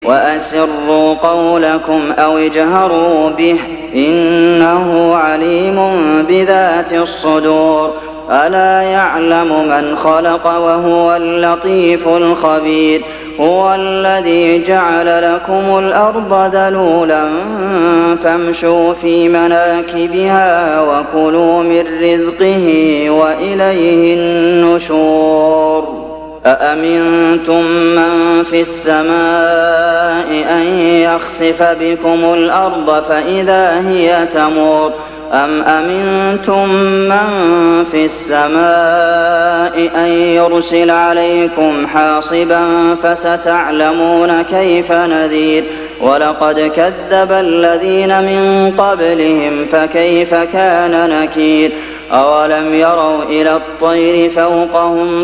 وأسروا قولكم أو اجهروا به إنه عليم بذات الصدور ألا يعلم من خلق وهو اللطيف الخبير هو الذي جعل لكم الأرض ذلولا فامشوا في مناكبها وكلوا من رزقه وإليه النشور أأمنتم من في السماء أن يخسف بكم الأرض فإذا هي تمور أم أمنتم من في السماء أن يرسل عليكم حاصبا فستعلمون كيف نذير ولقد كذب الذين من قبلهم فكيف كان نكير أولم يروا إلى الطير فوقهم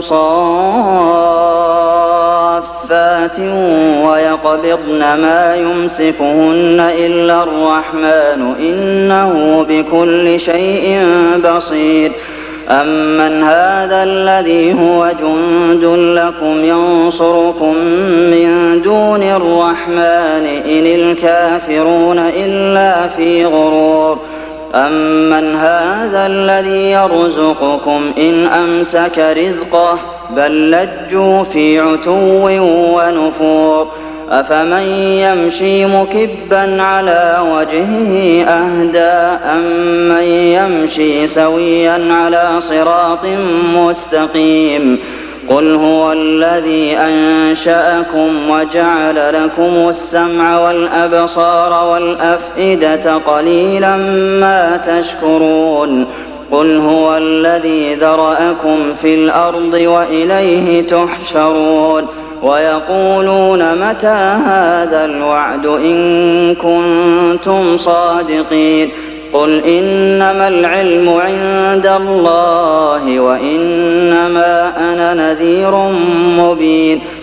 صافات ويقبضن ما يمسكهن إلا الرحمن إنه بكل شيء بصير أمن هذا الذي هو جند لكم ينصركم من دون الرحمن إن الكافرون إلا في غرور أمن هذا الذي يرزقكم إن أمسك رزقه بل لجوا في عتو ونفور أفمن يمشي مكبا على وجهه أهدى أمن يمشي سويا على صراط مستقيم قل هو الذي أنشأكم وجعل لكم السمع والأبصار والأفئدة قليلا ما تشكرون قل هو الذي ذرأكم في الأرض وإليه تحشرون ويقولون متى هذا الوعد إن كنتم صادقين قل إنما العلم عند الله وإنما أنا نذير مبين